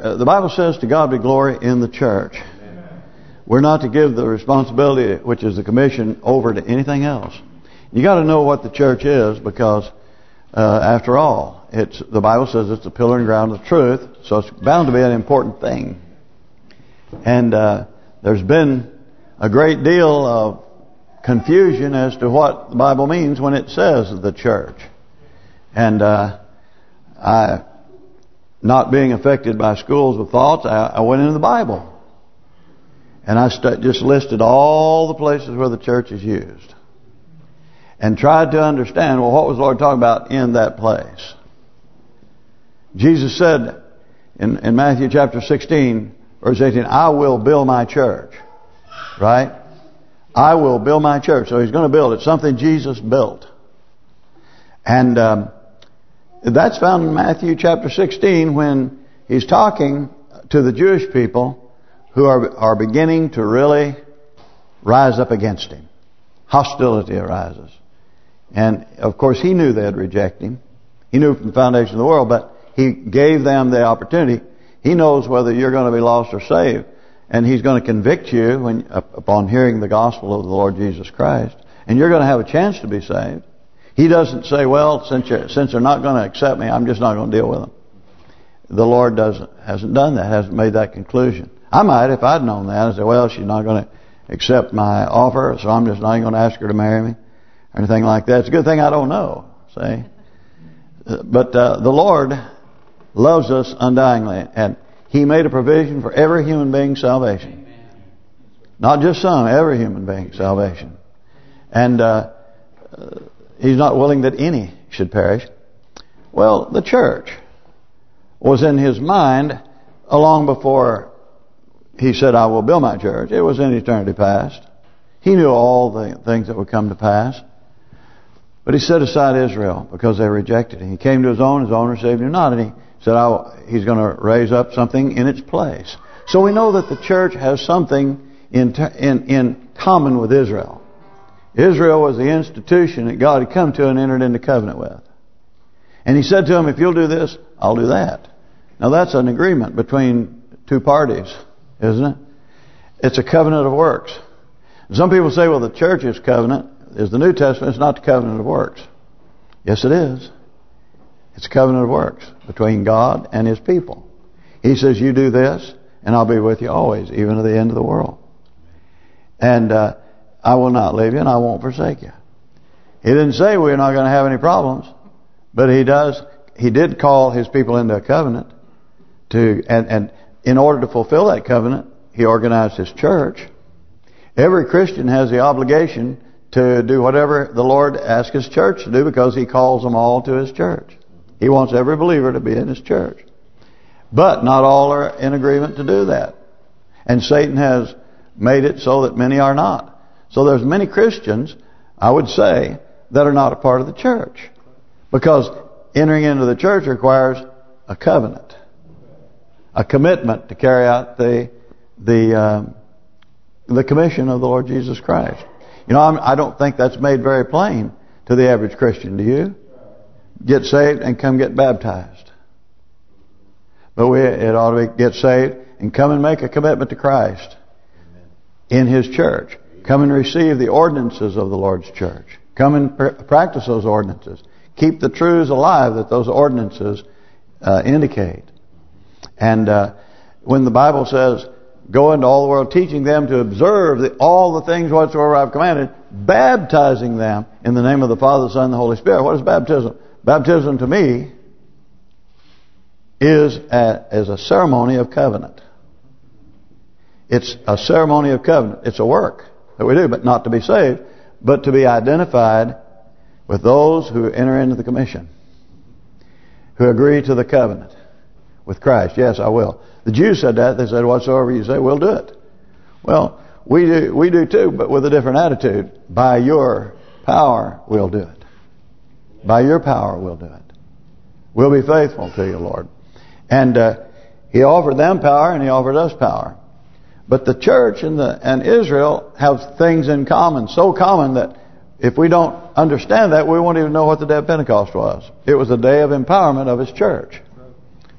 the Bible says to God be glory in the church. We're not to give the responsibility, which is the commission, over to anything else. You got to know what the church is, because after all, the Bible says it's the pillar and ground of truth, so it's bound to be an important thing. And there's been a great deal of confusion as to what the Bible means when it says the church. And I, not being affected by schools of thoughts, I went into the Bible. And I just listed all the places where the church is used. And tried to understand, well, what was the Lord talking about in that place? Jesus said in Matthew chapter 16, verse 18, I will build my church. Right? I will build my church. So He's going to build it. Something Jesus built. And that's found in Matthew chapter 16 when He's talking to the Jewish people who are beginning to really rise up against Him. Hostility arises. And, of course, He knew they'd reject Him. He knew from the foundation of the world, but He gave them the opportunity. He knows whether you're going to be lost or saved. And He's going to convict you upon hearing the gospel of the Lord Jesus Christ. And you're going to have a chance to be saved. He doesn't say, well, since they're not going to accept me, I'm just not going to deal with them. The Lord hasn't done that, hasn't made that conclusion. I might, if I'd known that, I'd say, well, she's not going to accept my offer, so I'm just not going to ask her to marry me, or anything like that. It's a good thing I don't know, see? But the Lord loves us undyingly, and He made a provision for every human being's salvation. Not just some, every human being's salvation. And He's not willing that any should perish. Well, the church was in His mind long before He said, I will build my church. It was in eternity past. He knew all the things that would come to pass. But He set aside Israel because they rejected Him. He came to His own received Him not. And He said, He's going to raise up something in its place. So we know that the church has something in common with Israel. Israel was the institution that God had come to and entered into covenant with. And He said to them, if you'll do this, I'll do that. Now that's an agreement between two parties, isn't it? It's a covenant of works. Some people say, well, the church's covenant is the New Testament. It's not the covenant of works. Yes, it is. It's a covenant of works between God and His people. He says, you do this, and I'll be with you always, even to the end of the world. And I will not leave you, and I won't forsake you. He didn't say we're not going to have any problems, but He did call His people into a covenant. And in order to fulfill that covenant, He organized His church. Every Christian has the obligation to do whatever the Lord asks His church to do, because He calls them all to His church. He wants every believer to be in His church. But not all are in agreement to do that. And Satan has made it so that many are not. So there's many Christians, I would say, that are not a part of the church. Because entering into the church requires a covenant. A commitment to carry out the commission of the Lord Jesus Christ. You know, I don't think that's made very plain to the average Christian. Do you? Get saved and come get baptized. But it ought to be get saved and come and make a commitment to Christ in His church. Come and receive the ordinances of the Lord's church. Come and practice those ordinances. Keep the truths alive that those ordinances indicate. And when the Bible says, go into all the world teaching them to observe all the things whatsoever I've commanded, baptizing them in the name of the Father, the Son, and the Holy Spirit. What is baptism? Baptism to me is a ceremony of covenant. It's a ceremony of covenant. It's a work that we do, but not to be saved, but to be identified with those who enter into the commission, who agree to the covenant with Christ. Yes, I will. The Jews said that. They said, whatsoever you say, we'll do it. Well, we do too, but with a different attitude. By your power, we'll do it. By your power, we'll do it. We'll be faithful to you, Lord. And He offered them power, and He offered us power. But the church and Israel have things in common, so common that if we don't understand that, we won't even know what the day of Pentecost was. It was the day of empowerment of His church.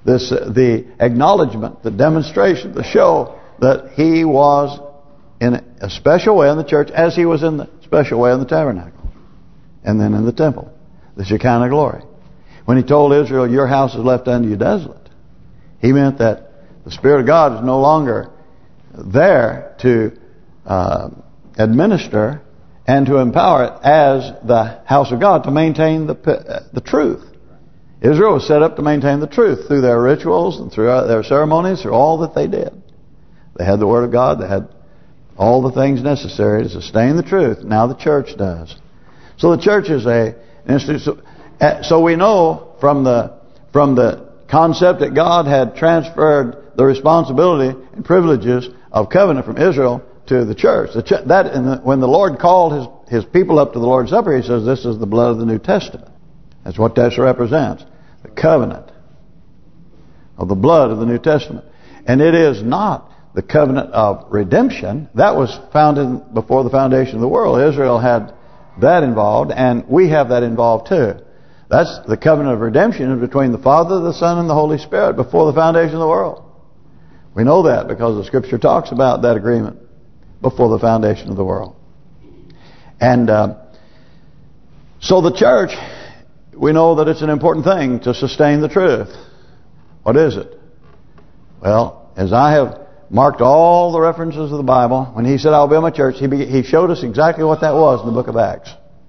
the acknowledgement, the demonstration, the show that He was in a special way in the church, as He was in the special way in the tabernacle, and then in the temple, the Shekinah glory. When He told Israel, "Your house is left unto you desolate," He meant that the Spirit of God is no longer there to administer and to empower it as the house of God to maintain the truth. Israel was set up to maintain the truth through their rituals and through their ceremonies, through all that they did. They had the Word of God. They had all the things necessary to sustain the truth. Now the church does. So the church is an institution. So we know from the concept that God had transferred the responsibility and privileges of covenant from Israel to the church. When the Lord called His people up to the Lord's Supper, He says, "This is the blood of the New Testament." That's what that represents. The covenant of the blood of the New Testament. And it is not the covenant of redemption. That was founded before the foundation of the world. Israel had that involved, and we have that involved too. That's the covenant of redemption between the Father, the Son, and the Holy Spirit before the foundation of the world. We know that because the Scripture talks about that agreement before the foundation of the world. And so the church, we know that it's an important thing to sustain the truth. What is it? Well, as I have marked all the references of the Bible, when He said, "I'll build my church," He showed us exactly what that was in the book of Acts.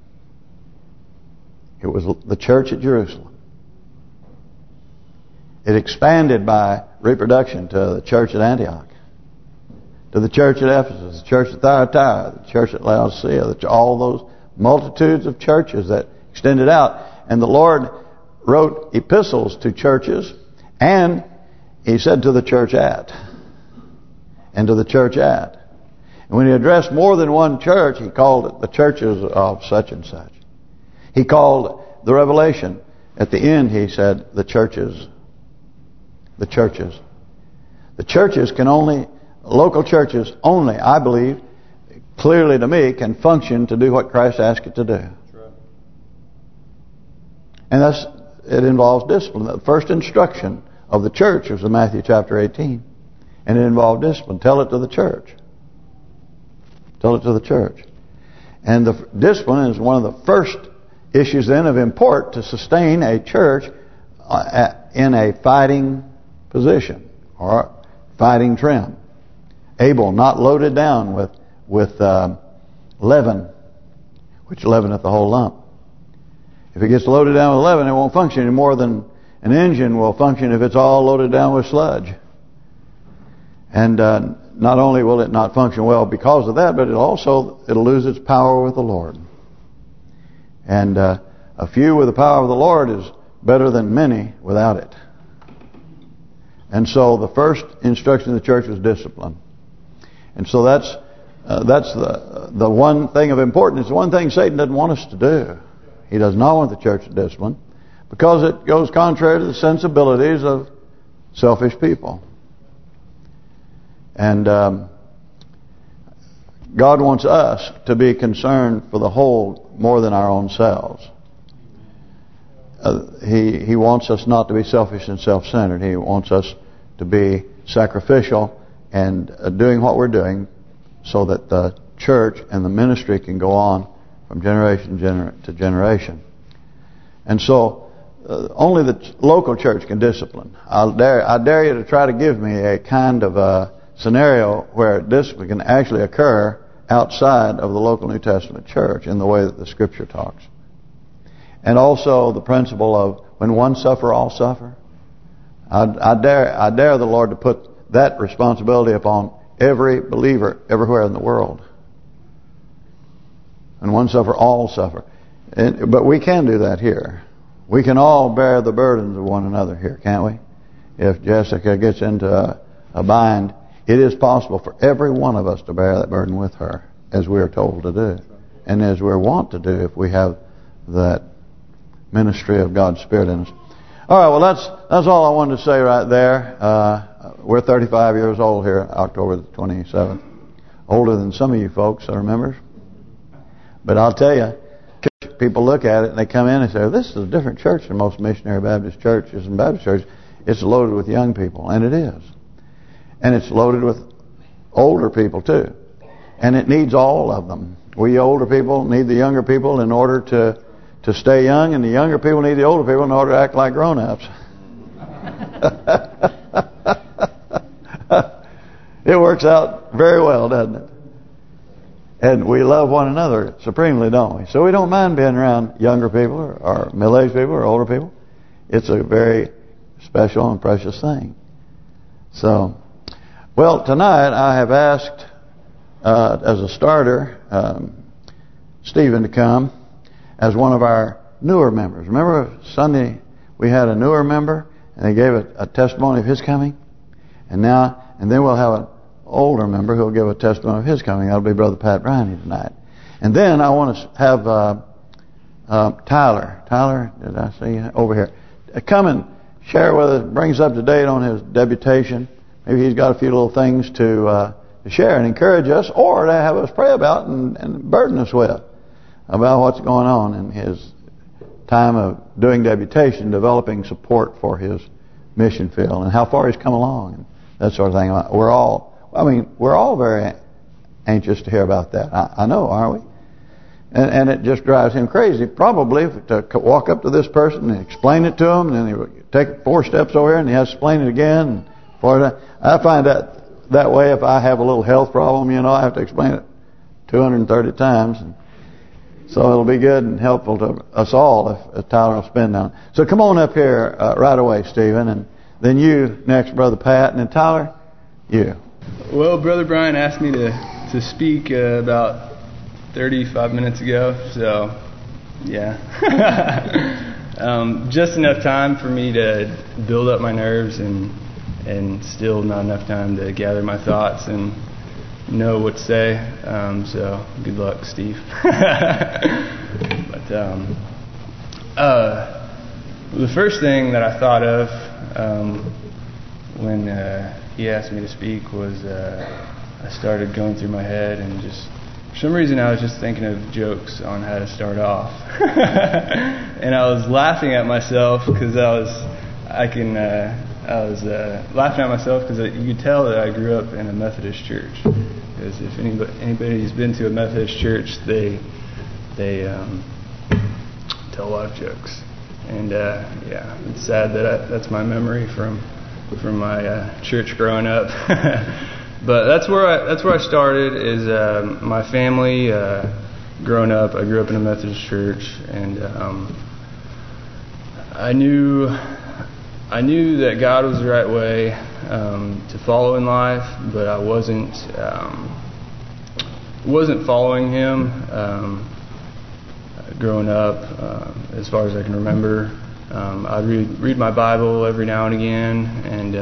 It was the church at Jerusalem. It expanded by reproduction to the church at Antioch, to the church at Ephesus, the church at Thyatira, the church at Laodicea, all those multitudes of churches that extended out. And the Lord wrote epistles to churches, and He said to the church at, and to the church at. And when He addressed more than one church, He called it the churches of such and such. He called the revelation. At the end, He said the churches. The churches. The churches can only, local churches only, I believe, clearly to me, can function to do what Christ asked it to do. And it involves discipline. The first instruction of the church was in Matthew chapter 18. And it involved discipline. Tell it to the church. Tell it to the church. And the discipline is one of the first issues then of import to sustain a church in a fighting position or fighting trim. Abel not loaded down with leaven, which leaveneth the whole lump. If it gets loaded down with leaven, it won't function any more than an engine will function if it's all loaded down with sludge. And not only will it not function well because of that, but it'll lose its power with the Lord. And a few with the power of the Lord is better than many without it. And so the first instruction of the church was discipline. And so that's the one thing of importance. It's the one thing Satan doesn't want us to do. He does not want the church to discipline because it goes contrary to the sensibilities of selfish people. And God wants us to be concerned for the whole more than our own selves. He wants us not to be selfish and self-centered. He wants us to be sacrificial and doing what we're doing so that the church and the ministry can go on from generation to generation. And so only the local church can discipline. I dare you to try to give me a kind of a scenario where discipline can actually occur outside of the local New Testament church in the way that the Scripture talks. And also the principle of when one suffer, all suffer. I dare the Lord to put that responsibility upon every believer everywhere in the world. And one suffer, all suffer. But we can do that here. We can all bear the burdens of one another here, can't we? If Jessica gets into a bind, it is possible for every one of us to bear that burden with her, as we are told to do. And as we're wont to do if we have that ministry of God's Spirit in us. All right, well, that's all I wanted to say right there. We're 35 years old here, October the 27th. Older than some of you folks, I remember. But I'll tell you, people look at it and they come in and say, this is a different church than most missionary Baptist churches and Baptist churches. it's loaded with young people, and it is. And it's loaded with older people too. And it needs all of them. We older people need the younger people in order to stay young, and the younger people need the older people in order to act like grown-ups. It works out very well, doesn't it? And we love one another supremely, don't we? So we don't mind being around younger people or middle-aged people or older people. It's a very special and precious thing. So, well, tonight I have asked, as a starter, Stephen to come as one of our newer members. Remember Sunday we had a newer member and they gave a testimony of his coming? And then we'll have an older member who'll give a testimony of his coming. That'll be Brother Pat Riney tonight. And then I want to have Tyler. Tyler, did I see you over here? Come and share with us, bring us up to date on his deputation. Maybe he's got a few little things to share and encourage us, or to have us pray about and burden us with about what's going on in his time of doing deputation, developing support for his mission field, and how far he's come along, and that sort of thing. We're all very anxious to hear about that. I know, aren't we? And it just drives him crazy, probably, to walk up to this person and explain it to him, and then he would take 4 steps over here and he has to explain it again. I find that way if I have a little health problem, I have to explain it 230 times. And so it'll be good and helpful to us all if Tyler will spend on it. So come on up here right away, Stephen, and then you next, Brother Pat, and then Tyler, you. Well, Brother Brian asked me to speak about 35 minutes ago, so yeah. Just enough time for me to build up my nerves and still not enough time to gather my thoughts and know what to say. So good luck, Steve. But the first thing that I thought of when he asked me to speak was I started going through my head, and just for some reason I was just thinking of jokes on how to start off. And I was laughing at myself because I was laughing at myself because you could tell that I grew up in a Methodist church. Because if anybody's been to a Methodist church, they tell a lot of jokes. And yeah, it's sad that that's my memory from my church growing up. But that's where I started. Is my family growing up. I grew up in a Methodist church, and I knew that God was the right way to follow in life, but I wasn't following Him growing up. As far as I can remember, I'd read my Bible every now and again, and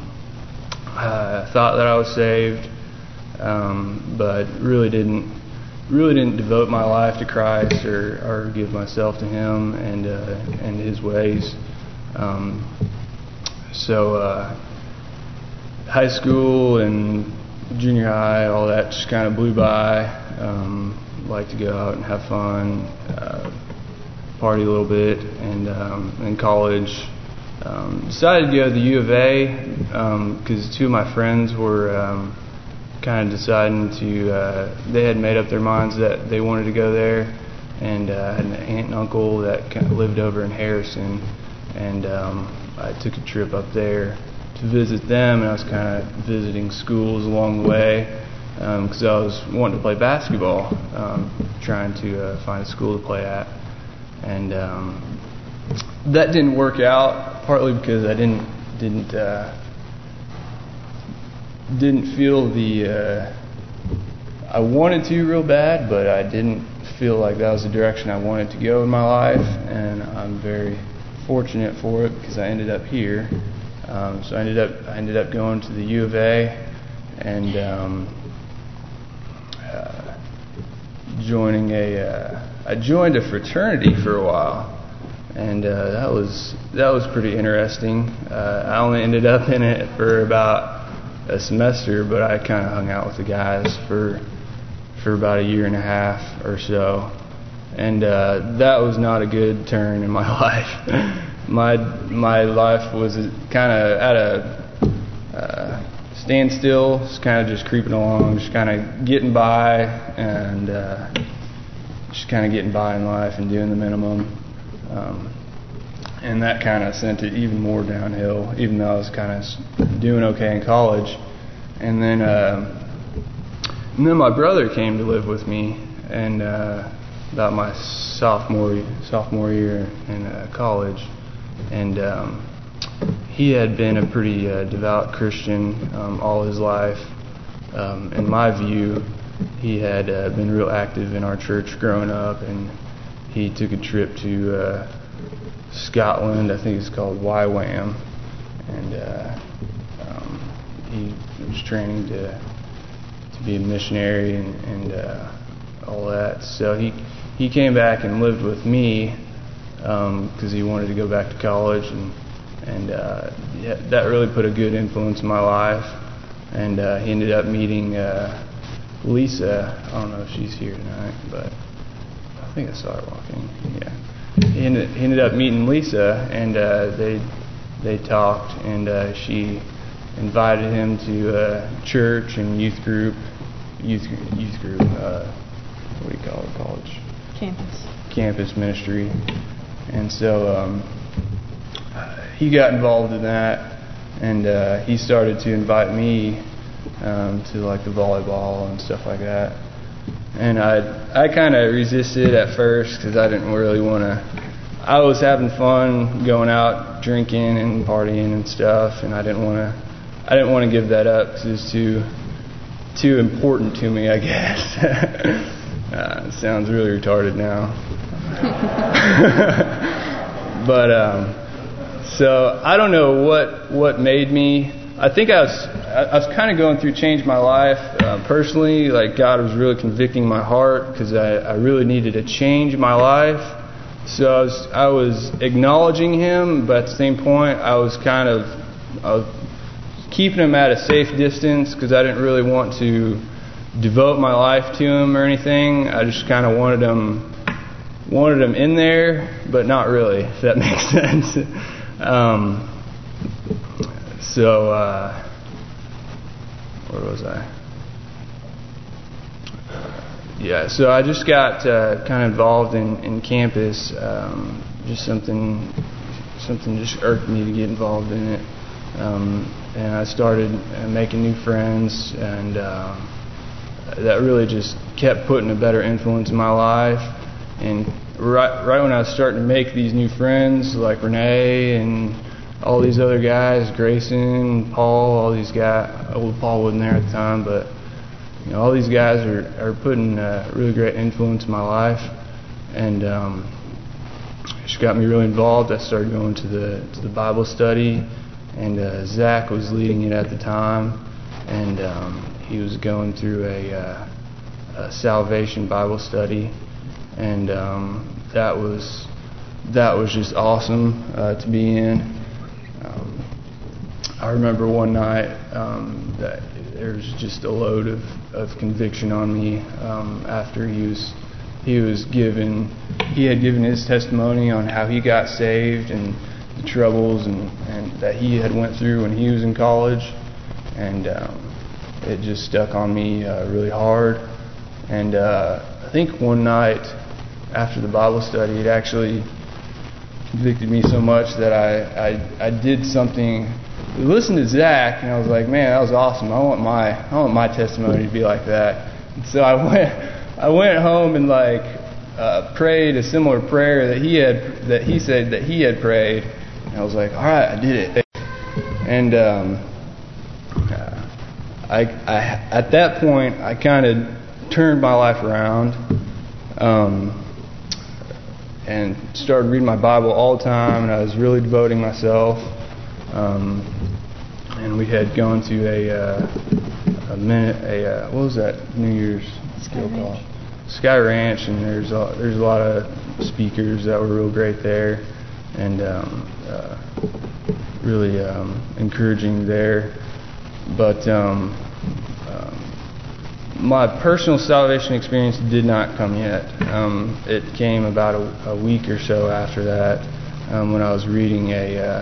I thought that I was saved, but really didn't devote my life to Christ or give myself to Him and His ways. So high school and junior high, all that just kind of blew by. Like to go out and have fun, party a little bit, and in college decided to go to the U of A because 2 of my friends were kind of deciding they had made up their minds that they wanted to go there, and I had an aunt and uncle that kind of lived over in Harrison, and I took a trip up there to visit them, and I was kind of visiting schools along the way because I was wanting to play basketball, trying to find a school to play at, and that didn't work out, partly because I didn't feel I wanted to real bad, but I didn't feel like that was the direction I wanted to go in my life, and I'm very fortunate for it because I ended up here. So I ended up going to the U of A and I joined a fraternity for a while, and that was pretty interesting. I only ended up in it for about a semester, but I kind of hung out with the guys for about 1.5 years or so, and that was not a good turn in my life. my life was kind of at a standstill, kind of just creeping along, just kind of getting by, and just kind of getting by in life and doing the minimum. And that kind of sent it even more downhill, even though I was kind of doing okay in college. And then my brother came to live with me, and about my sophomore year in college, and he had been a pretty devout Christian all his life. In my view, he had been real active in our church growing up, and he took a trip to Scotland. I think it's called YWAM, and he was training to be a missionary and all that. So he came back and lived with me because he wanted to go back to college, and that really put a good influence in my life. And he ended up meeting Lisa. I don't know if she's here tonight, but I think I saw her walking. Yeah. He ended up meeting Lisa, and they talked, and she invited him to church and youth group. What do you call it? College? Campus ministry. And so he got involved in that, and he started to invite me to like the volleyball and stuff like that. And I kind of resisted at first because I didn't really want to. I was having fun going out drinking and partying and stuff, and I didn't want to give that up because it was too important to me, I guess. It sounds really retarded now. But so I don't know what made me. I think I was kind of going through change my life personally. Like God was really convicting my heart because I really needed to change my life. So I was acknowledging Him, but at the same point I was keeping Him at a safe distance because I didn't really want to devote my life to Him or anything. I just kind of wanted Him in there, but not really, if that makes sense. So where was I? Yeah, so I just got kind of involved in campus. Just something just irked me to get involved in it. And I started making new friends, and that really just kept putting a better influence in my life. And right when I was starting to make these new friends, like Renee and all these other guys, Grayson, Paul, all these guys. Well, Paul wasn't there at the time, but you know, all these guys are putting really great influence in my life, and it just got me really involved. I started going to the Bible study, and Zach was leading it at the time, and he was going through a salvation Bible study, and that was just awesome to be in. I remember one night that there was just a load of conviction on me after he had given his testimony on how he got saved and the troubles and that he had went through when he was in college, and it just stuck on me really hard. And I think one night after the Bible study, it actually convicted me so much that I did something. I listened to Zach, and I was like, man, that was awesome. I want my testimony to be like that. And so I went home and prayed a similar prayer that he said that he had prayed. And I was like, all right, I did it. And I at that point I kind of turned my life around and started reading my Bible all the time, and I was really devoting myself. And we had gone to what was that New Year's skill call? Sky Ranch, and there's a lot of speakers that were real great there, and really encouraging there. But my personal salvation experience did not come yet. It came about a week or so after that. when I was reading a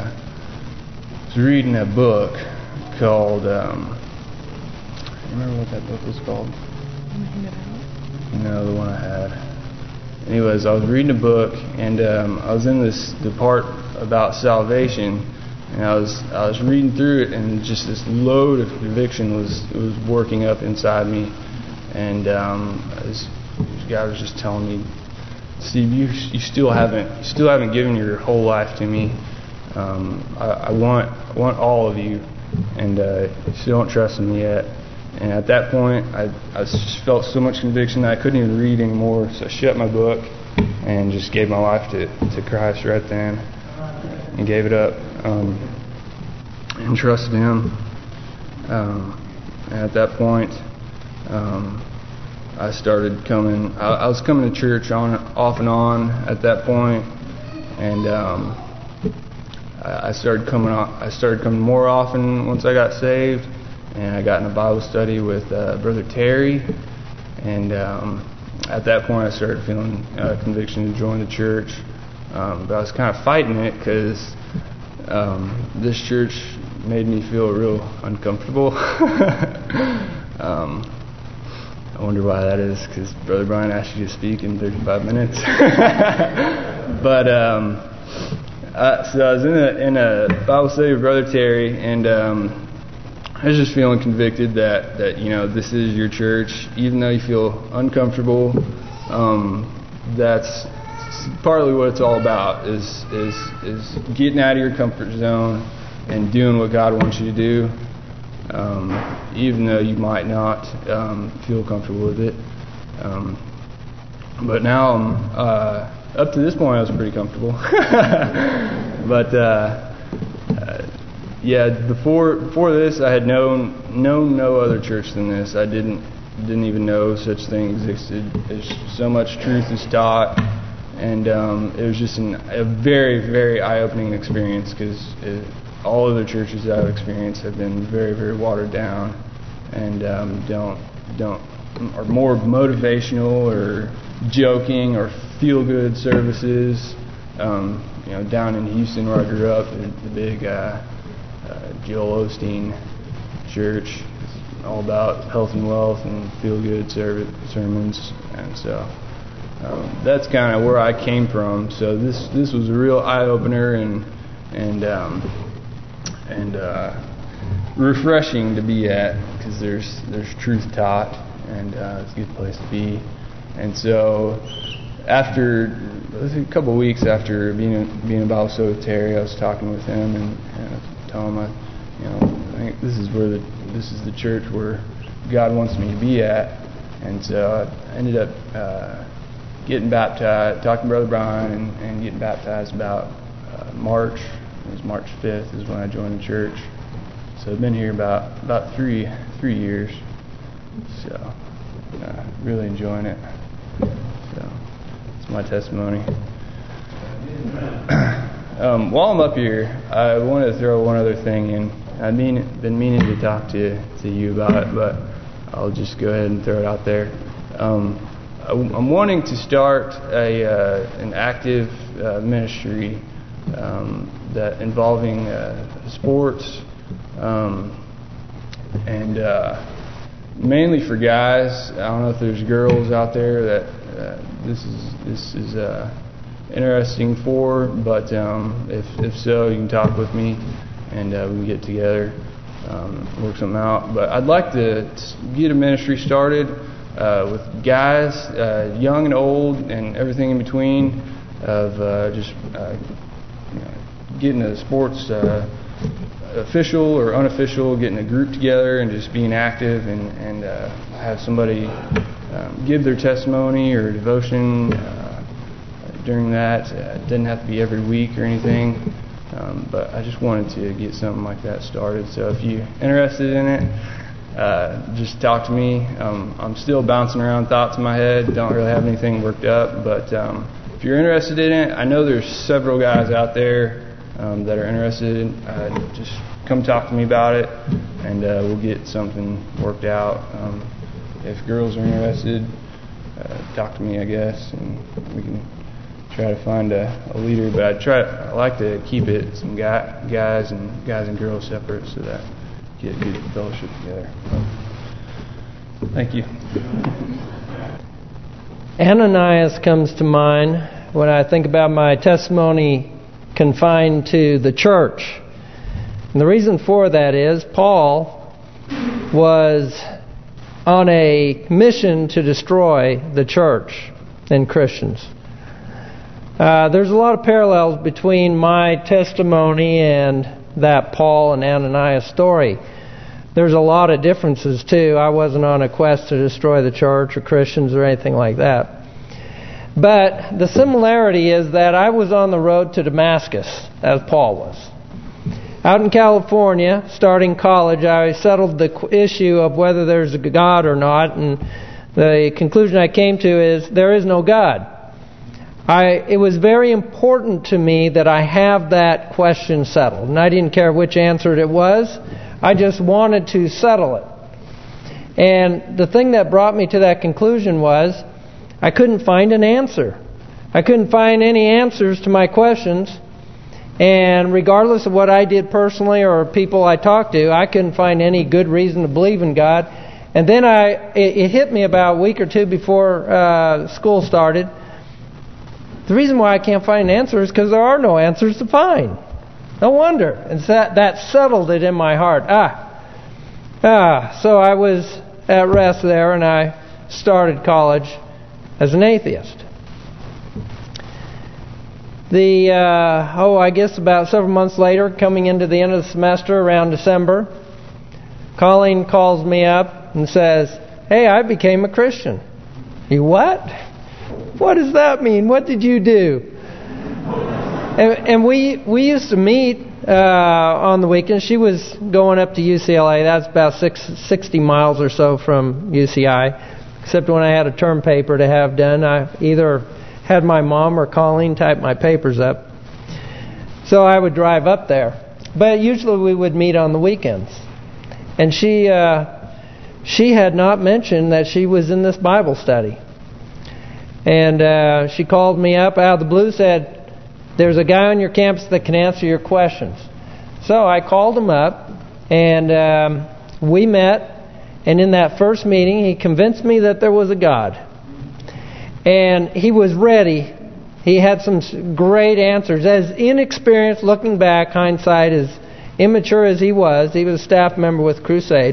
book called. Remember what that book was called? No, the one I had. Anyways, I was reading a book, and I was in the part about salvation, and I was reading through it, and just this load of conviction was working up inside me, and this guy was just telling me, Steve, you still haven't given your whole life to me. I want all of you, and you still don't trust in me yet. And at that point, I just felt so much conviction that I couldn't even read anymore. So I shut my book and just gave my life to Christ right then, and gave it up and trusted Him. And at that point, I started coming. I was coming to church off and on at that point, and I started coming more often once I got saved. And I got in a Bible study with Brother Terry, and at that point I started feeling conviction to join the church. But I was kind of fighting it because this church made me feel real uncomfortable. I wonder why that is, because Brother Brian asked you to speak in 35 minutes. But so I was in a Bible study with Brother Terry, and I was just feeling convicted that this is your church, even though you feel uncomfortable. That's partly what it's all about, is getting out of your comfort zone and doing what God wants you to do, even though you might not feel comfortable with it. But now, up to this point, I was pretty comfortable. But yeah, before this, I had known no other church than this. I didn't even know such thing existed. There's so much truth is taught, and it was just a very, very eye-opening experience, because all other churches that I've experienced have been very, very watered down, and are more motivational or joking or feel-good services. Down in Houston where I grew up, the big Joel Osteen church, it's all about health and wealth and feel-good sermons, and so that's kind of where I came from. So this was a real eye-opener and refreshing to be at, because there's truth taught, and it's a good place to be. And so after a couple of weeks after being in Bible study with Terry, I was talking with him and telling him, I think this is the church where God wants me to be at. And so I ended up getting baptized, talking to Brother Brian, and getting baptized about March. It was March 5th is when I joined the church. So I've been here about 3 years. So really enjoying it. So it's my testimony. While I'm up here, I wanted to throw one other thing in. I've been meaning to talk to you about it, but I'll just go ahead and throw it out there. I'm wanting to start an active ministry that involving sports, and mainly for guys. I don't know if there's girls out there that this is interesting for, but if so, you can talk with me, and we can get together, work something out. But I'd like to get a ministry started with guys, young and old, and everything in between, of just getting a sports official or unofficial, getting a group together and just being active, and have somebody give their testimony or devotion during that. It doesn't have to be every week or anything, but I just wanted to get something like that started. So if you're interested in it, just talk to me. I'm still bouncing around thoughts in my head, don't really have anything worked up, but if you're interested in it, I know there's several guys out there that are interested. Just come talk to me about it, and we'll get something worked out. If girls are interested, talk to me, I guess, and we can try to find a leader, but I like to keep it some guys and girls separate so that you get good fellowship together. Thank you. Ananias comes to mind when I think about my testimony confined to the church. And the reason for that is Paul was on a mission to destroy the church and Christians. There's a lot of parallels between my testimony and that Paul and Ananias story. There's a lot of differences too. I wasn't on a quest to destroy the church or Christians or anything like that. But the similarity is that I was on the road to Damascus, as Paul was. Out in California, starting college, I settled the issue of whether there's a God or not, and the conclusion I came to is there is no God. It was very important to me that I have that question settled, and I didn't care which answer it was. I just wanted to settle it. And the thing that brought me to that conclusion was I couldn't find an answer. I couldn't find any answers to my questions. And regardless of what I did personally or people I talked to, I couldn't find any good reason to believe in God. And then it hit me about a week or two before school started. The reason why I can't find an answer is because there are no answers to find. No wonder. And that settled it in my heart. So I was at rest there, and I started college as an atheist. I guess about several months later, coming into the end of the semester, around December, Colleen calls me up and says, "Hey, I became a Christian." You what? What does that mean? What did you do? And we used to meet on the weekends. She was going up to UCLA. That's about 60 miles or so from UCI. Except when I had a term paper to have done, I either had my mom or Colleen type my papers up. So I would drive up there. But usually we would meet on the weekends. And she had not mentioned that she was in this Bible study. And she called me up out of the blue, said, "There's a guy on your campus that can answer your questions." So I called him up, and we met. And in that first meeting, he convinced me that there was a God. And he was ready. He had some great answers. As inexperienced, looking back, hindsight, as immature as he was a staff member with Crusade.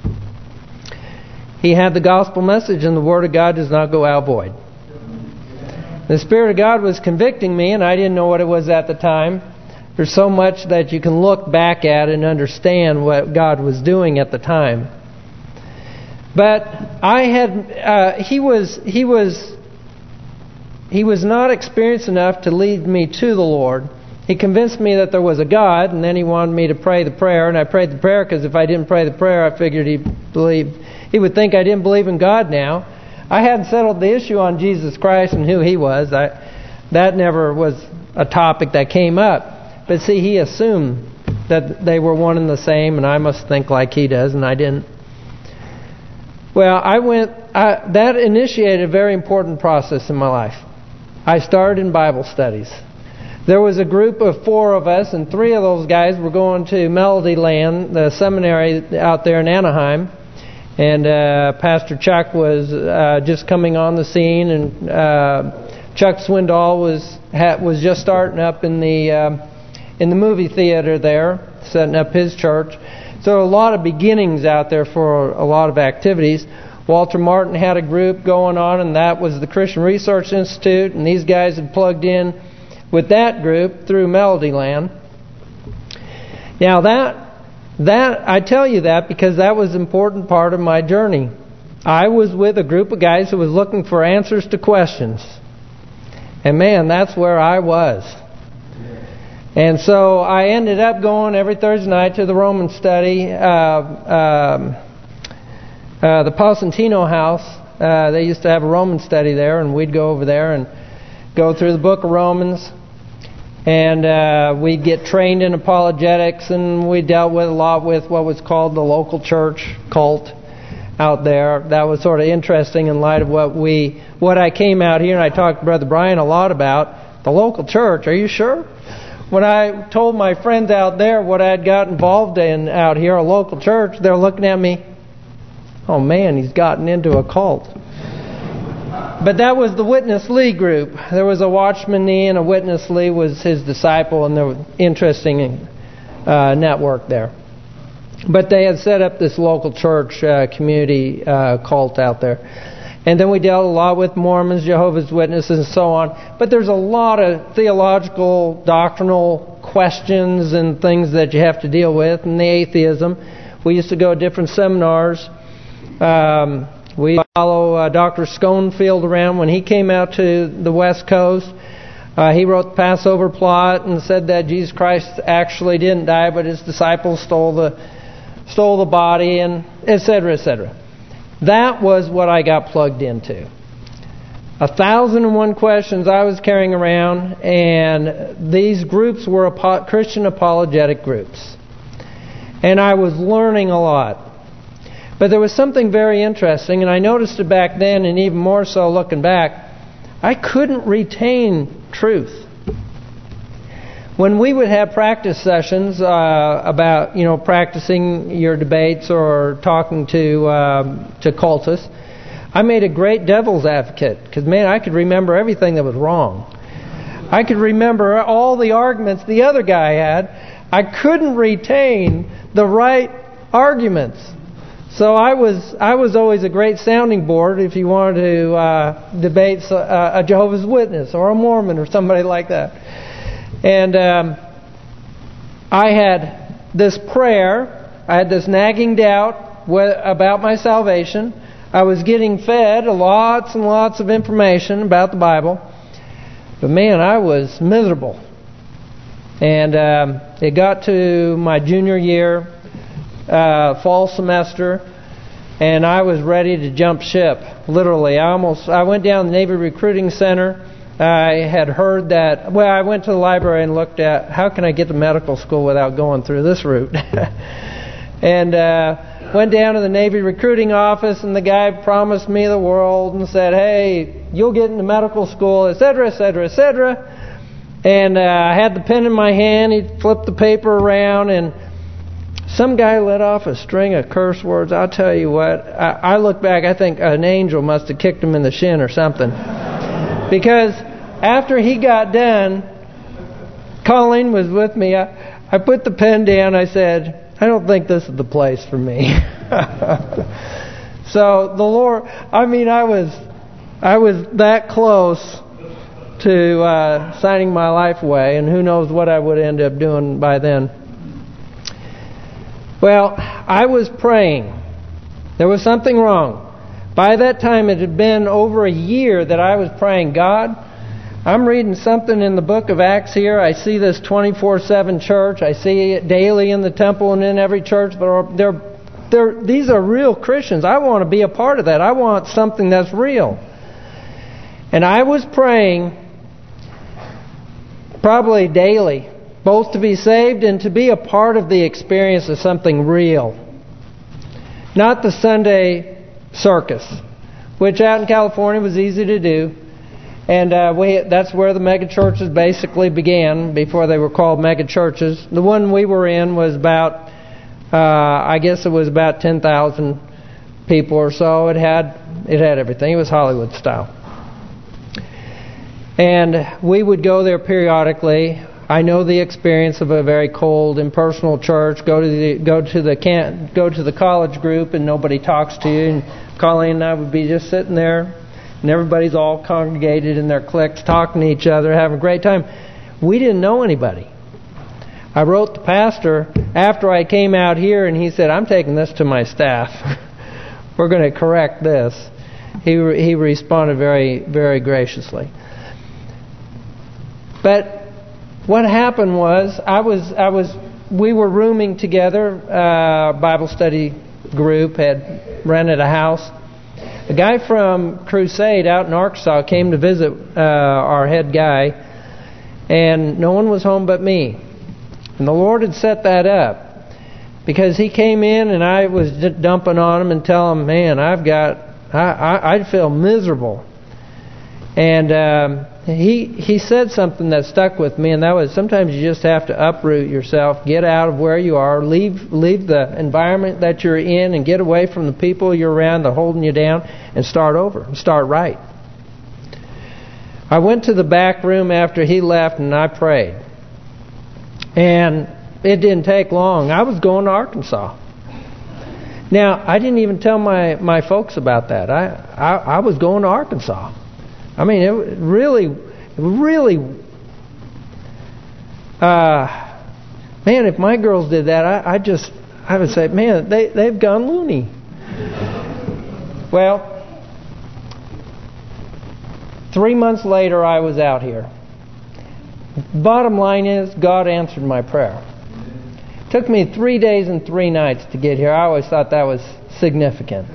He had the gospel message, and the Word of God does not go out void. The Spirit of God was convicting me, and I didn't know what it was at the time. There's so much that you can look back at and understand what God was doing at the time. But he was not experienced enough to lead me to the Lord. He convinced me that there was a God, and then he wanted me to pray the prayer. And I prayed the prayer because if I didn't pray the prayer, I figured he would think I didn't believe in God now. I hadn't settled the issue on Jesus Christ and who He was. That never was a topic that came up. But see, he assumed that they were one and the same, and I must think like he does, and I didn't. Well, that initiated a very important process in my life. I started in Bible studies. There was a group of 4 of us, and 3 of those guys were going to Melody Land, the seminary out there in Anaheim. And Pastor Chuck was just coming on the scene, and Chuck Swindoll was just starting up in the movie theater there, setting up his church. So a lot of beginnings out there for a lot of activities. Walter Martin had a group going on, and that was the Christian Research Institute, and these guys had plugged in with that group through Melody Land. Now that I tell you that because that was an important part of my journey. I was with a group of guys who was looking for answers to questions. And man, that's where I was. And so I ended up going every Thursday night to the Roman study, the Pasantino house. They used to have a Roman study there, and we'd go over there and go through the book of Romans. And we'd get trained in apologetics, and we dealt with a lot with what was called the local church cult out there. That was sort of interesting in light of what I came out here, and I talked to Brother Brian a lot about The local church, are you sure? When I told my friends out there what I'd got involved in out here, a local church, they're looking at me, oh man, he's gotten into a cult. But that was the Witness Lee group. There was a Watchman Nee, and a Witness Lee was his disciple, and there was interesting network there. But they had set up this local church community cult out there. And then we dealt a lot with Mormons, Jehovah's Witnesses, and so on. But there's a lot of theological, doctrinal questions and things that you have to deal with, and the atheism. We used to go to different seminars. We follow Dr. Schoenfield around. When he came out to the West Coast, he wrote the Passover plot and said that Jesus Christ actually didn't die, but his disciples stole the body, and etc., etc. That was what I got plugged into. 1,001 questions I was carrying around, and these groups were Christian apologetic groups. And I was learning a lot. But there was something very interesting, and I noticed it back then, and even more so looking back. I couldn't retain truth. When we would have practice sessions about, practicing your debates or talking to cultists, I made a great devil's advocate, because, man, I could remember everything that was wrong. I could remember all the arguments the other guy had. I couldn't retain the right arguments. So I was always a great sounding board if you wanted to debate a Jehovah's Witness or a Mormon or somebody like that. And I had this prayer. I had this nagging doubt about my salvation. I was getting fed lots and lots of information about the Bible. But man, I was miserable. And it got to my junior year, fall semester, and I was ready to jump ship, literally. I went down to the Navy Recruiting Center. I had heard that, I went to the library and looked at how can I get to medical school without going through this route. And went down to the Navy recruiting office, and the guy promised me the world and said, hey, you'll get into medical school, etc., etc., etc. And I had the pen in my hand. He flipped the paper around, and some guy let off a string of curse words. I'll tell you what, I look back, I think an angel must have kicked him in the shin or something. Because after he got done, Colleen was with me. I put the pen down. I said, I don't think this is the place for me. So the Lord, I was that close to signing my life away, and who knows what I would end up doing by then. Well, I was praying. There was something wrong. By that time, it had been over a year that I was praying, God, I'm reading something in the book of Acts here. I see this 24/7 church. I see it daily in the temple and in every church. But these are real Christians. I want to be a part of that. I want something that's real. And I was praying probably daily, both to be saved and to be a part of the experience of something real. Not the Sunday circus, which out in California was easy to do. And that's where the mega churches basically began before they were called mega churches. The one we were in was about, I guess it was about 10,000 people or so. It had everything. It was Hollywood style. And we would go there periodically. I know the experience of a very cold, impersonal church. Go to the college group and nobody talks to you. And Colleen and I would be just sitting there, and everybody's all congregated in their cliques, talking to each other, having a great time. We didn't know anybody. I wrote the pastor after I came out here, and he said, I'm taking this to my staff. We're going to correct this. He responded very, very graciously. But what happened was, we were rooming together. Bible study group had rented a house. A guy from Crusade out in Arkansas came to visit our head guy, and no one was home but me. And the Lord had set that up because he came in, and I was dumping on him and telling him, man, I feel miserable. And he said something that stuck with me, and that was sometimes you just have to uproot yourself, get out of where you are, leave the environment that you're in, and get away from the people you're around that are holding you down, and start over, and start right. I went to the back room after he left, and I prayed. And it didn't take long. I was going to Arkansas. Now, I didn't even tell my folks about that. I was going to Arkansas. I mean, it really, man, if my girls did that, I would say, man, they've gone loony. Well, 3 months later, I was out here. Bottom line is, God answered my prayer. It took me 3 days and 3 nights to get here. I always thought that was significant.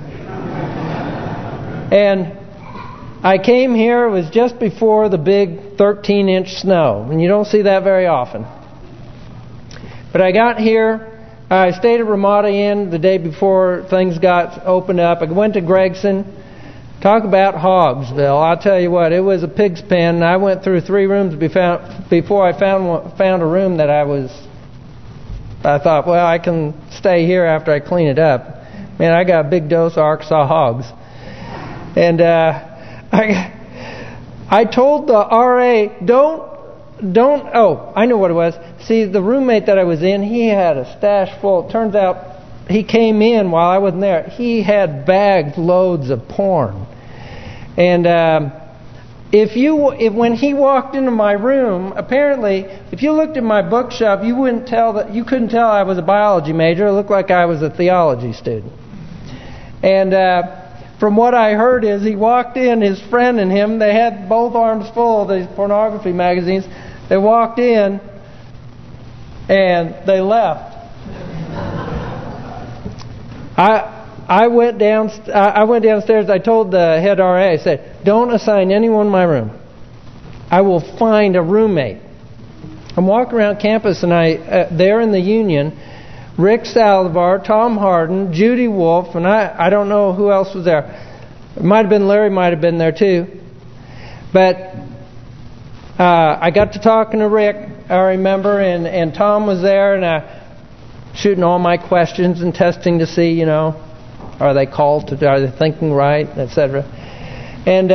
And I came here, it was just before the big 13-inch snow. And you don't see that very often. But I got here, I stayed at Ramada Inn the day before things got opened up. I went to Gregson. Talk about Hogsville. I'll tell you what, it was a pig's pen. I went through 3 rooms before I found a room that I thought, well, I can stay here after I clean it up. Man, I got a big dose of Arkansas hogs. And I told the RA, I know what it was. See, the roommate that I was in, he had a stash full. It turns out he came in while I wasn't there. He had bags loads of porn. And when he walked into my room, apparently, if you looked at my bookshelf, you couldn't tell I was a biology major. It looked like I was a theology student. And from what I heard is he walked in, his friend and him, they had both arms full of these pornography magazines. They walked in and they left. I went downstairs. I told the head RA, I said, don't assign anyone my room. I will find a roommate. I'm walking around campus, and there in the Union, Rick Saldivar, Tom Harden, Judy Wolf, and I don't know who else was there. It might have been Larry, might have been there too. But I got to talking to Rick, I remember, and Tom was there, and shooting all my questions and testing to see, are they thinking right, etc. And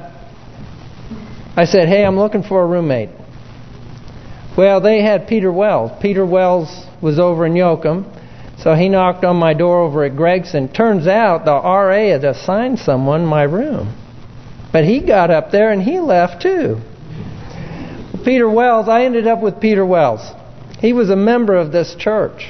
I said, hey, I'm looking for a roommate. Well, they had Peter Wells. Peter Wells was over in Yoakum, so he knocked on my door over at Gregson. Turns out the RA had assigned someone my room. But he got up there and he left too. Peter Wells, I ended up with Peter Wells. He was a member of this church.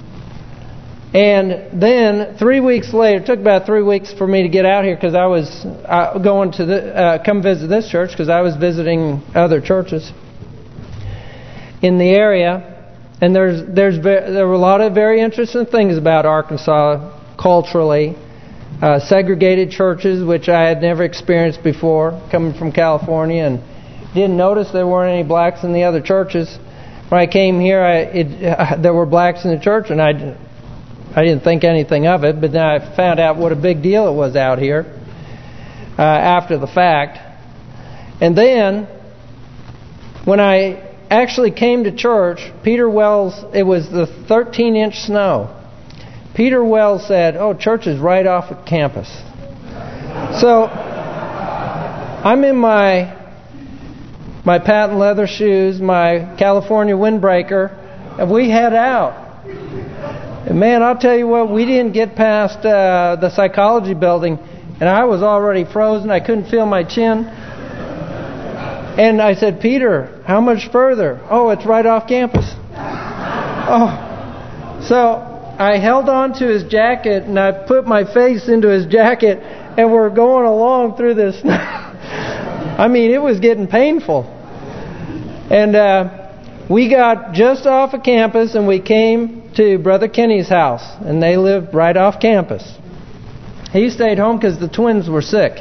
And then 3 weeks later, it took about 3 weeks for me to get out here because I was going to come visit this church because I was visiting other churches in the area. And there were a lot of very interesting things about Arkansas culturally. Segregated churches, which I had never experienced before, coming from California, and didn't notice there weren't any blacks in the other churches. When I came here, there were blacks in the church, and I didn't think anything of it, but then I found out what a big deal it was out here after the fact. And then, when I actually came to church, Peter Wells, it was the 13-inch snow. Peter Wells said, oh, church is right off of campus. So, I'm in my patent leather shoes, my California windbreaker, and we head out. And man, I'll tell you what, we didn't get past the psychology building, and I was already frozen. I couldn't feel my chin. And I said, Peter, how much further? Oh, it's right off campus. Oh, so I held on to his jacket, and I put my face into his jacket, and we're going along through this. I mean, it was getting painful. And we got just off of campus, and we came to Brother Kenny's house, and they lived right off campus. He stayed home because the twins were sick.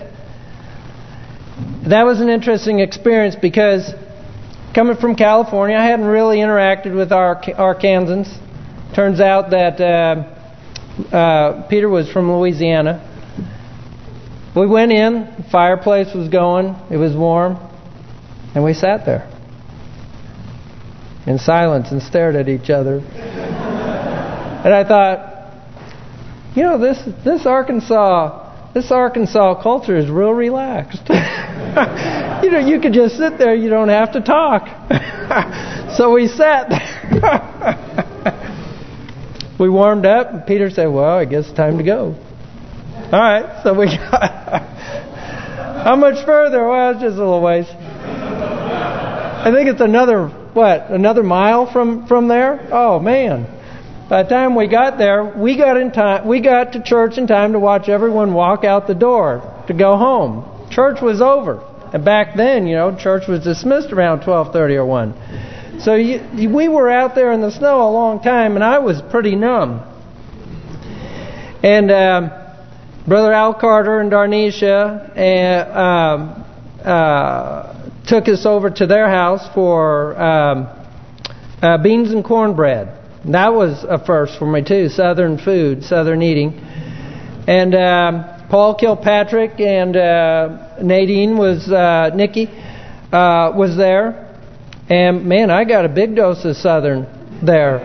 That was an interesting experience because coming from California, I hadn't really interacted with Arkansans. Turns out that Peter was from Louisiana. We went in, the fireplace was going, it was warm. And we sat there in silence and stared at each other. And I thought, you know, this Arkansas culture is real relaxed. You know, you could just sit there. You don't have to talk. So we sat there. We warmed up, and Peter said, well, I guess it's time to go. All right, so we got... How much further? Well, it's just a little ways. I think it's another mile from there? Oh, man. By the time we got there, we got to church in time to watch everyone walk out the door to go home. Church was over. And back then, you know, church was dismissed around 12:30 or 1. So we were out there in the snow a long time, and I was pretty numb. And Brother Al Carter and Darnisha took us over to their house for beans and cornbread. That was a first for me too. Southern food, Southern eating. And Paul Kilpatrick and Nadine Nikki was there. And man, I got a big dose of Southern there.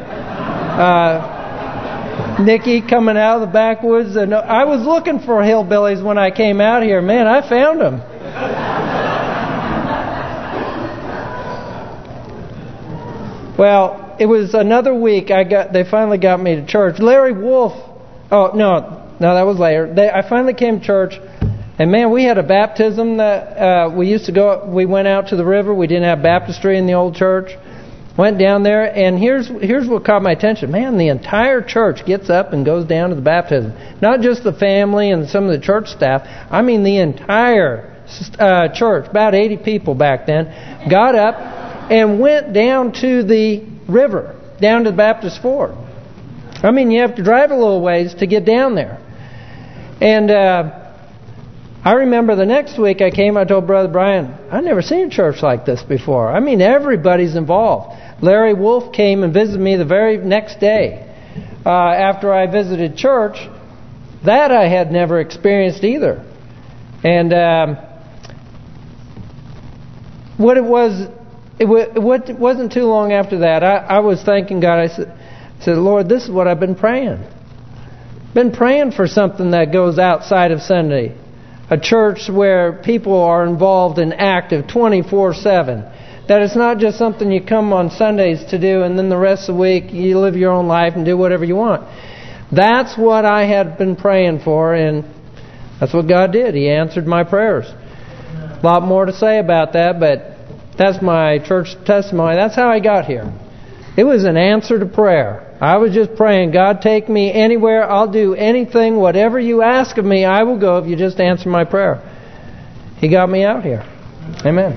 Nikki coming out of the backwoods. And I was looking for hillbillies when I came out here. Man, I found them. Well, it was another week. They finally got me to church. Larry Wolf. Oh no, that was later. I finally came to church, and man, we had a baptism that we used to go. We went out to the river. We didn't have baptistry in the old church. Went down there, and here's what caught my attention. Man, the entire church gets up and goes down to the baptism. Not just the family and some of the church staff. I mean, the entire church, about 80 people back then, got up and went down to the river, down to the Baptist Ford. I mean, you have to drive a little ways to get down there. And I remember the next week I came, I told Brother Brian, I've never seen a church like this before. I mean, everybody's involved. Larry Wolf came and visited me the very next day after I visited church. That I had never experienced either. And what it was... It wasn't too long after that. I was thanking God. I said, Lord, this is what I've been praying. Been praying for something that goes outside of Sunday. A church where people are involved and active 24/7. That it's not just something you come on Sundays to do and then the rest of the week you live your own life and do whatever you want. That's what I had been praying for, and that's what God did. He answered my prayers. A lot more to say about that, but that's my church testimony. That's how I got here. It was an answer to prayer. I was just praying, God, take me anywhere. I'll do anything. Whatever you ask of me, I will go if you just answer my prayer. He got me out here. Amen.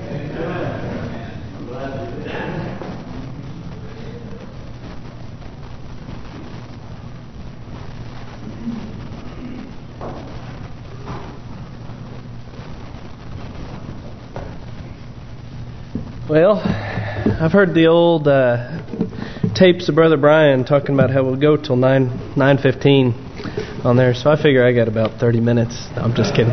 Well, I've heard the old tapes of Brother Brian talking about how we'll go till 9:15 on there, so I figure I got about 30 minutes. No, I'm just kidding.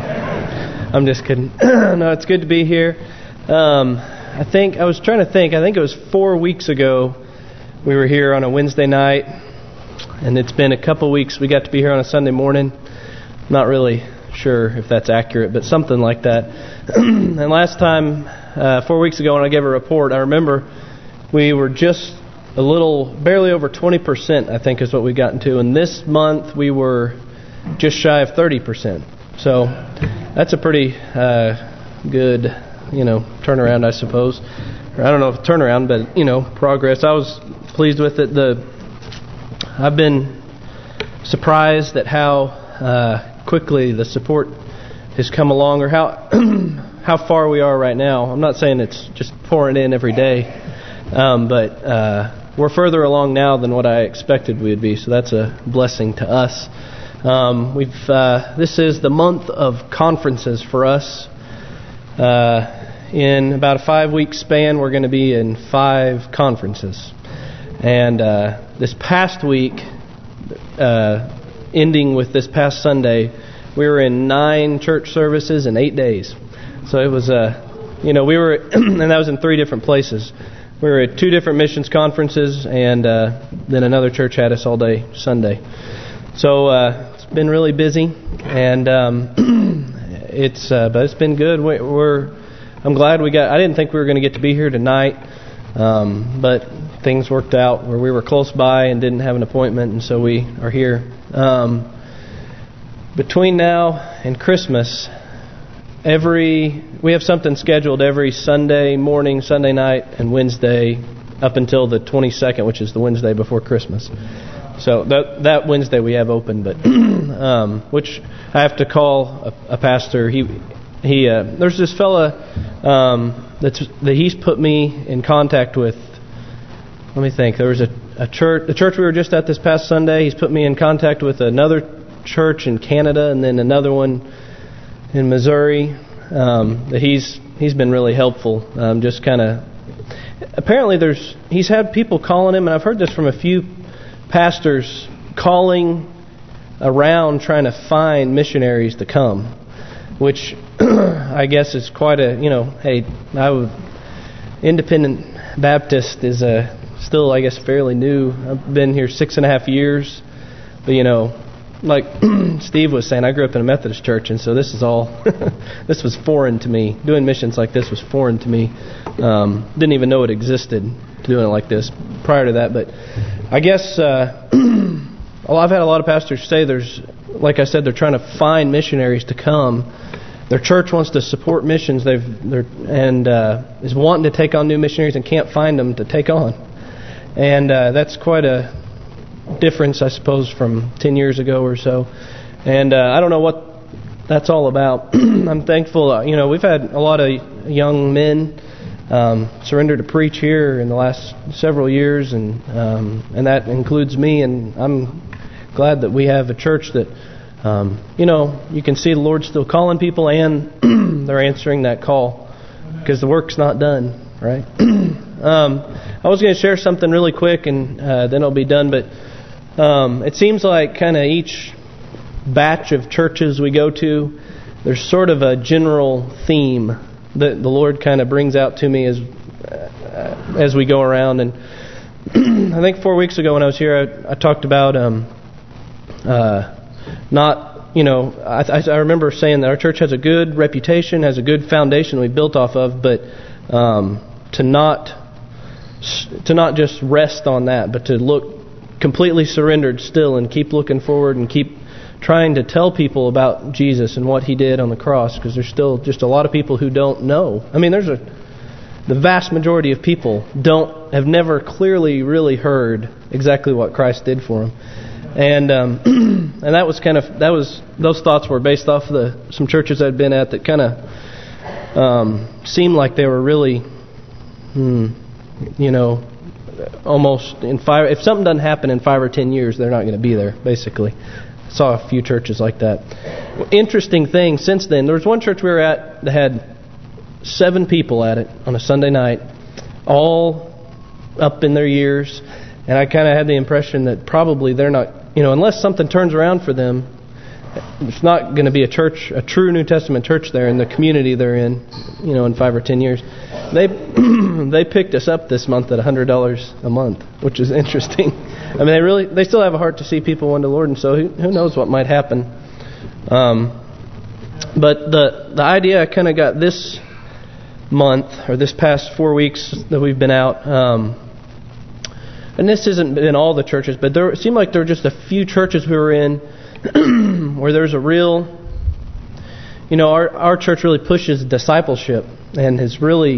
No, it's good to be here. I think it was 4 weeks ago we were here on a Wednesday night, and it's been a couple weeks we got to be here on a Sunday morning. I'm not really sure if that's accurate, but something like that. And last time, 4 weeks ago when I gave a report, I remember we were just barely over 20%, I think is what we got into. And this month we were just shy of 30%. So that's a pretty good, turnaround, I suppose. Or I don't know if turnaround, but, progress. I was pleased with it. I've been surprised at how quickly the support has come along, or how far we are right now. I'm not saying it's just pouring in every day, but we're further along now than what I expected we would be, so that's a blessing to us. This is the month of conferences for us. In about a 5-week span, we're going to be in 5 conferences. And this past week, ending with this past Sunday, we were in 9 church services in 8 days. So it was we were, and that was in 3 different places. We were at 2 different missions conferences, and then another church had us all day Sunday. So it's been really busy, and but it's been good. I'm glad we got. I didn't think we were going to get to be here tonight, but things worked out where we were close by and didn't have an appointment, and so we are here. Between now and Christmas, we have something scheduled every Sunday morning, Sunday night, and Wednesday up until the 22nd, which is the Wednesday before Christmas. So that Wednesday we have open, but which I have to call a pastor. There's this fella that he's put me in contact with. Let me think. There was the church we were just at this past Sunday. He's put me in contact with another church in Canada, and then another one in Missouri. That he's been really helpful. Just kind of. Apparently, he's had people calling him, and I've heard this from a few pastors calling around trying to find missionaries to come, which I guess is quite a, hey, Independent Baptist is still, I guess, fairly new. I've been here 6.5 years, but like Steve was saying, I grew up in a Methodist church, and so this is all, this was foreign to me. Doing missions like this was foreign to me. Didn't even know it existed, doing it like this prior to that. But I guess I've had a lot of pastors say like I said, they're trying to find missionaries to come. Their church wants to support missions. Is wanting to take on new missionaries and can't find them to take on. And that's quite a difference, I suppose, from 10 years ago or so. And I don't know what that's all about. I'm thankful. We've had a lot of young men surrender to preach here in the last several years, and that includes me. And I'm glad that we have a church that, you can see the Lord still calling people, and they're answering that call because the work's not done, right? I was going to share something really quick, and then I'll be done. But it seems like kind of each batch of churches we go to, there's sort of a general theme that the Lord kind of brings out to me as we go around. And I think 4 weeks ago when I was here, I talked about I remember saying that our church has a good reputation, has a good foundation we built off of, but to not just rest on that, but to look completely surrendered still and keep looking forward and keep trying to tell people about Jesus and what He did on the cross, because there's still just a lot of people who don't know. I mean, the vast majority of people have never clearly really heard exactly what Christ did for them. And that was those thoughts were based off some churches I'd been at that kind of seemed like they were really, almost in 5. If something doesn't happen in 5 or 10 years, they're not going to be there. Basically, I saw a few churches like that. Interesting thing. Since then, there was one church we were at that had 7 people at it on a Sunday night, all up in their years, and I kind of had the impression that probably they're not. Unless something turns around for them, it's not going to be a true New Testament church there in the community they're in, in 5 or 10 years. They picked us up this month at $100 a month, which is interesting. I mean, they still have a heart to see people win the Lord, and so who knows what might happen. But the idea I kind of got this month, or this past 4 weeks that we've been out, and this hasn't been all the churches, but it seemed like there were just a few churches we were in where there's a real, our church really pushes discipleship and has really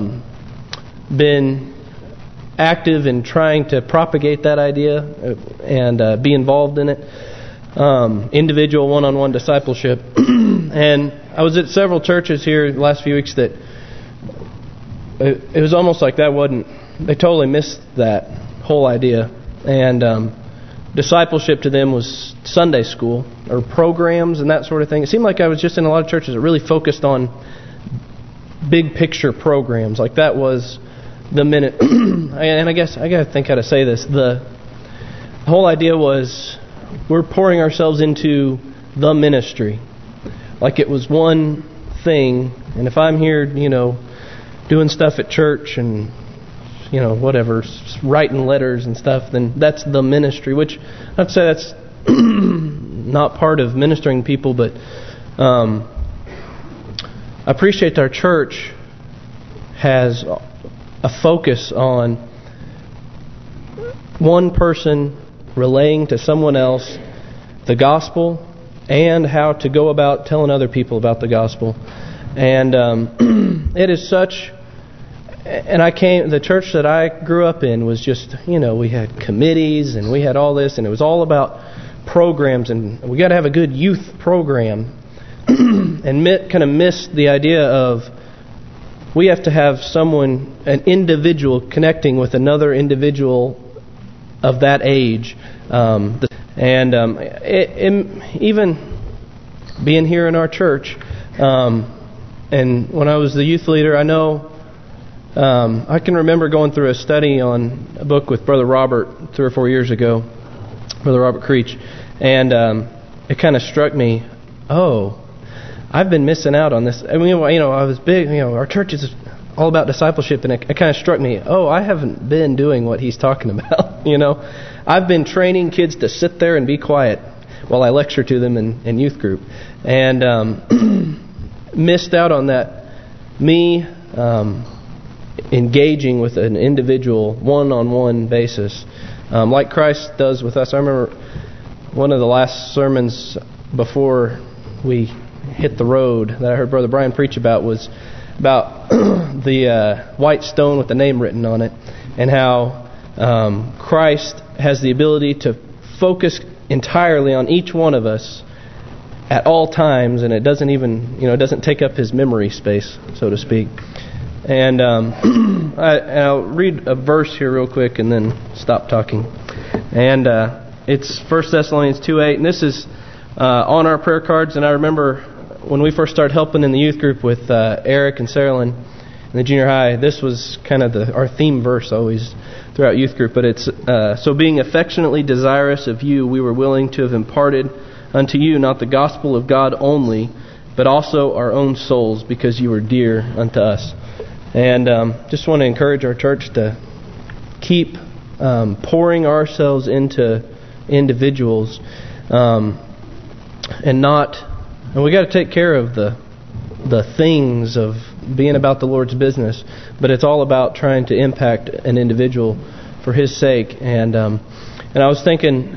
been active in trying to propagate that idea and be involved in it. Individual one-on-one discipleship. And I was at several churches here the last few weeks that it was almost like they totally missed that whole idea. And discipleship to them was Sunday school or programs and that sort of thing. It seemed like I was just in a lot of churches that really focused on big picture programs. Like that was the minute. And I guess I got to think how to say this. The whole idea was we're pouring ourselves into the ministry. Like it was one thing. And if I'm here, doing stuff at church and, whatever, writing letters and stuff, then that's the ministry, which I'd say that's not part of ministering people, but I appreciate our church has a focus on one person relaying to someone else the gospel and how to go about telling other people about the gospel. And it is such... And the church that I grew up in was just, we had committees and we had all this, and it was all about programs, and we got to have a good youth program. And kind of missed the idea of we have to have an individual connecting with another individual of that age. Even being here in our church, and when I was the youth leader, I know I can remember going through a study on a book with Brother Robert 3 or 4 years ago, Brother Robert Creech, and it kind of struck me, I've been missing out on this. I mean, I was big, our church is all about discipleship, and it kind of struck me, I haven't been doing what he's talking about, I've been training kids to sit there and be quiet while I lecture to them in youth group, and missed out on that. Me engaging with an individual one-on-one basis, like Christ does with us. I remember one of the last sermons before we hit the road that I heard Brother Brian preach about was about the white stone with the name written on it, and how Christ has the ability to focus entirely on each one of us at all times, and it doesn't even, it doesn't take up his memory space, so to speak. And I'll read a verse here real quick and then stop talking. And it's 1 Thessalonians 2:8, and this is on our prayer cards. And I remember when we first started helping in the youth group with Eric and Sarah Lynn in the junior high, this was kind of our theme verse always throughout youth group. But it's, so being affectionately desirous of you, we were willing to have imparted unto you not the gospel of God only, but also our own souls, because you were dear unto us. And just want to encourage our church to keep pouring ourselves into individuals, and we got to take care of the things of being about the Lord's business, but it's all about trying to impact an individual for His sake. And I was thinking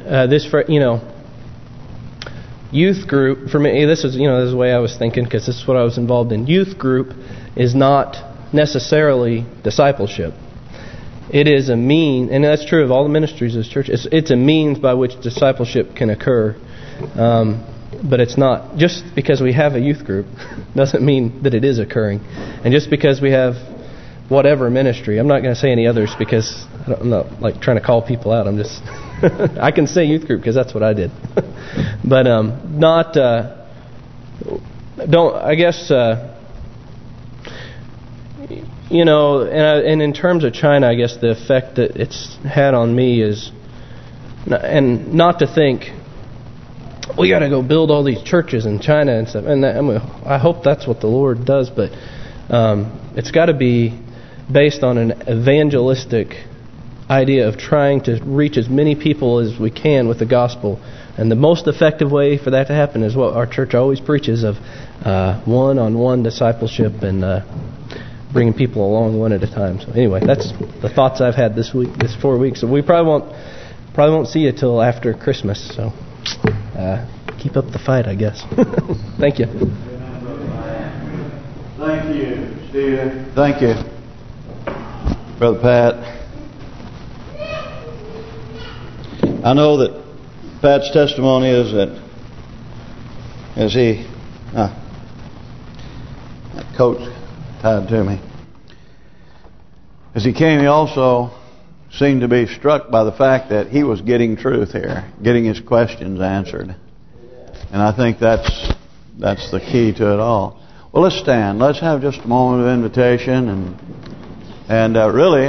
youth group for me. This is the way I was thinking, because this is what I was involved in. Youth group is not necessarily discipleship. It is a mean, and that's true of all the ministries of this church. It's a means by which discipleship can occur. But it's not, just because we have a youth group doesn't mean that it is occurring. And just because we have whatever ministry, I'm not going to say any others because I'm not like trying to call people out. I'm just, I can say youth group because that's what I did. But and in terms of China, I guess the effect that it's had on me is, and not to think, we got to go build all these churches in China and stuff. And I hope that's what the Lord does, but it's got to be based on an evangelistic idea of trying to reach as many people as we can with the gospel. And the most effective way for that to happen is what our church always preaches of one-on-one discipleship and bringing people along one at a time. So anyway, that's the thoughts I've had this 4 weeks. So we probably won't see you till after Christmas. So keep up the fight, I guess. Thank you. Thank you, Steve. Thank you, Brother Pat. I know that Pat's testimony is that as he coach tied to me, as he came, he also seemed to be struck by the fact that he was getting truth here, getting his questions answered. And I think that's the key to it all. Well, let's stand. Let's have just a moment of invitation, and really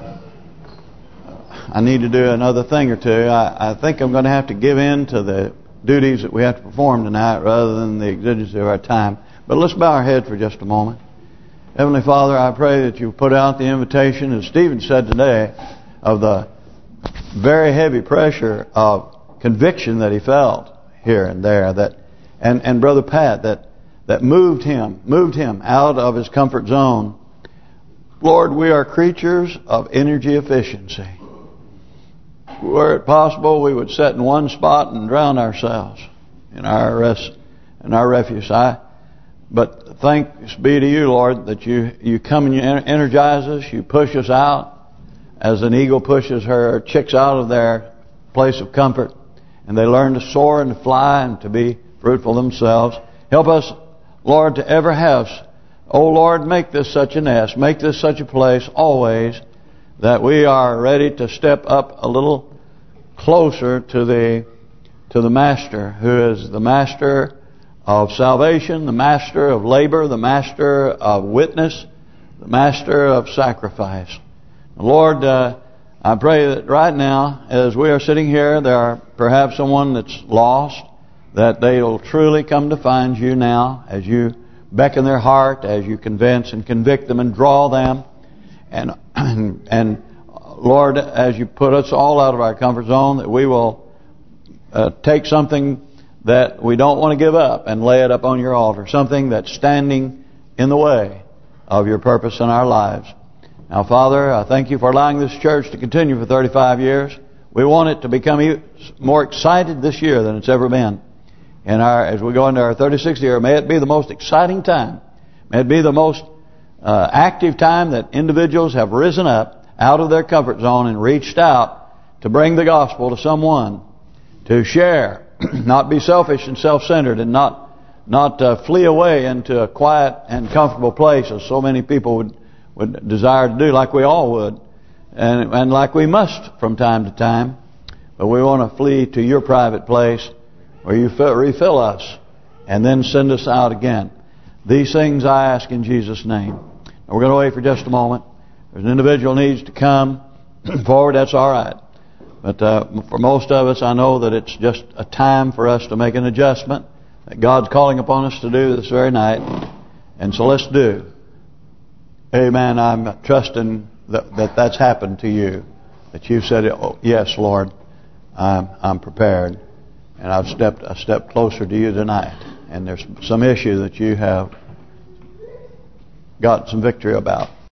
I need to do another thing or two. I think I'm going to have to give in to the duties that we have to perform tonight rather than the exigency of our time. But let's bow our head for just a moment. Heavenly Father, I pray that you put out the invitation, as Stephen said today, of the very heavy pressure of conviction that he felt here and there, and Brother Pat, that moved him out of his comfort zone. Lord, we are creatures of energy efficiency. Were it possible, we would sit in one spot and drown ourselves in our refuse. But thanks be to you, Lord, that you come and you energize us, you push us out as an eagle pushes her chicks out of their place of comfort, and they learn to soar and to fly and to be fruitful themselves. Help us, Lord, to ever have, oh Lord, make this such a nest, make this such a place always, that we are ready to step up a little closer to the Master, who is the Master of salvation, the Master of labor, the Master of witness, the Master of sacrifice. Lord, I pray that right now, as we are sitting here, there are perhaps someone that's lost, that they will truly come to find you now, as you beckon their heart, as you convince and convict them and draw them. And Lord, as you put us all out of our comfort zone, that we will take something that we don't want to give up and lay it up on your altar, something that's standing in the way of your purpose in our lives. Now, Father, I thank you for allowing this church to continue for 35 years. We want it to become more excited this year than it's ever been. As we go into our 36th year, may it be the most exciting time. May it be the most active time that individuals have risen up out of their comfort zone and reached out to bring the gospel to someone, to share, not be selfish and self-centered, and not flee away into a quiet and comfortable place, as so many people would desire to do, like we all would, and like we must from time to time. But we want to flee to your private place where you refill us and then send us out again. These things I ask in Jesus' name. Now we're going to wait for just a moment. There's an individual needs to come forward, that's all right. But for most of us, I know that it's just a time for us to make an adjustment that God's calling upon us to do this very night. And so let's do. Amen. I'm trusting that's happened to you. That you've said, oh, yes, Lord, I'm prepared. And I've stepped a step closer to you tonight. And there's some issue that you have got some victory about.